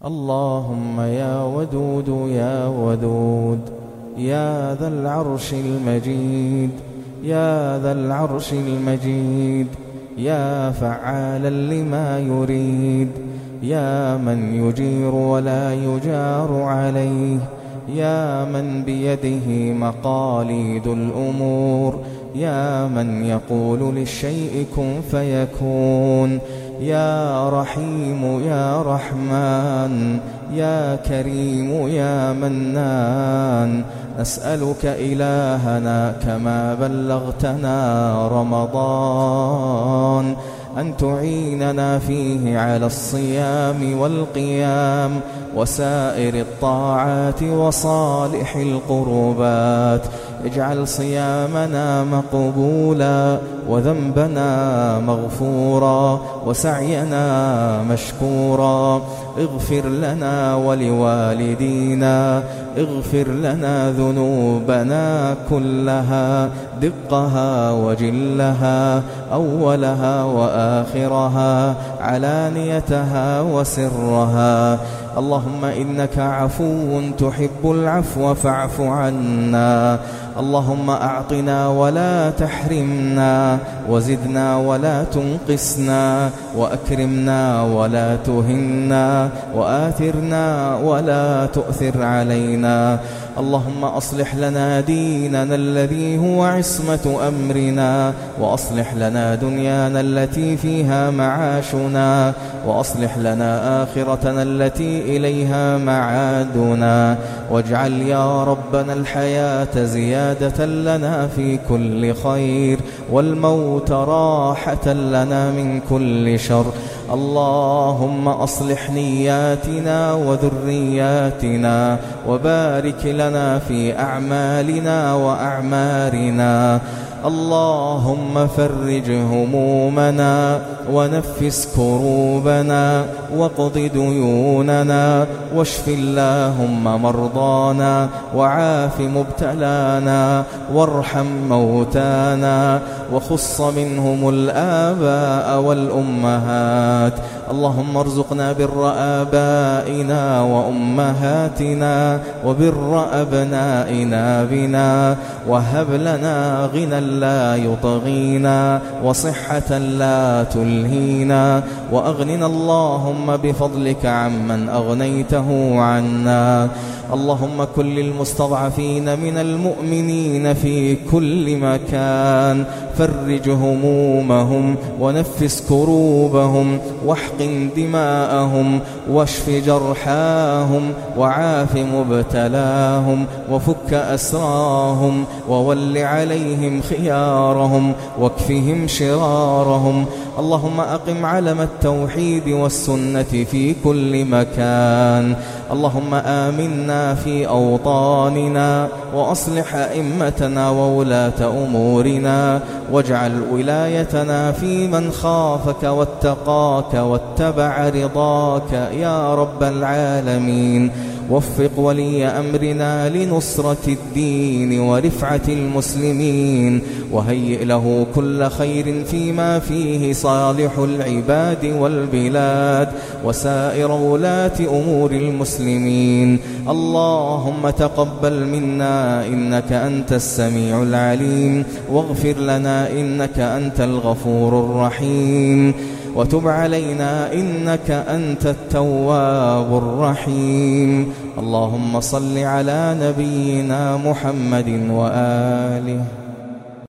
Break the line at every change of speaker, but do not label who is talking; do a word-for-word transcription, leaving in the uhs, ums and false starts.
اللهم يا ودود يا ودود يا ذا العرش المجيد يا ذا العرش المجيد يا فعالا لما يريد يا من يجير ولا يجار عليه يا من بيده مقاليد الأمور يا من يقول للشيء كن فيكون يا رحيم يا رحمن يا كريم يا منان نسألك إلهنا كما بلغتنا رمضان أن تعيننا فيه على الصيام والقيام وسائر الطاعات وصالح القربات. اجعل صيامنا مقبولا وذنبنا مغفورا وسعينا مشكورا. اغفر لنا ولوالدينا، اغفر لنا ذنوبنا كلها دقها وجلها، أولها وآخرها، علانيتها وسرها. اللهم إنك عفو تحب العفو فاعف عنا. اللهم أعطنا ولا تحرمنا، وزدنا ولا تنقصنا، وأكرمنا ولا تهنا، وآثرنا ولا تؤثر علينا. اللهم أصلح لنا ديننا الذي هو عصمة أمرنا، وأصلح لنا دنيانا التي فيها معاشنا، وأصلح لنا آخرتنا التي إليها معادنا. واجعل يا ربنا الحياة زيادة لنا في كل خير، والموت راحة لنا من كل شر. اللهم أصلح نياتنا وذرياتنا، وبارك لنا في أعمالنا وأعمارنا. اللهم فرج همومنا ونفس كروبنا واقض ديوننا، واشف اللهم مرضانا وعاف مبتلانا، وارحم موتانا، وخص منهم الآباء والأمهات. اللهم ارزقنا بر آبائنا وأمهاتنا وبر أبنائنا بنا، وهب لنا غنى لا يطغينا وصحة لا تلهينا، وأغننا اللهم بفضلك عمن أغنيته عنا. اللهم كن للمستضعفين من المؤمنين في كل مكان، فرج همومهم ونفس كروبهم، واحقن دماءهم، واشف جرحاهم، وعاف مبتلاهم، وفك أسراهم، وول عليهم خيارهم، واكفهم شرارهم. اللهم أقم علم التوحيد والسنة في كل مكان. اللهم آمنا في أوطاننا، وأصلح أئمتنا وولاة أمورنا، واجعل ولايتنا في من خافك واتقاك واتبع رضاك يا رب العالمين. وفق ولي أمرنا لنصرة الدين ورفعة المسلمين، وهيئ له كل خير فيما فيه صالح العباد والبلاد وسائر ولاة أمور المسلمين. اللهم تقبل منا إنك أنت السميع العليم، واغفر لنا إنك أنت الغفور الرحيم، وتب علينا إنك أنت التواب الرحيم. اللهم صل على نبينا محمد وآله.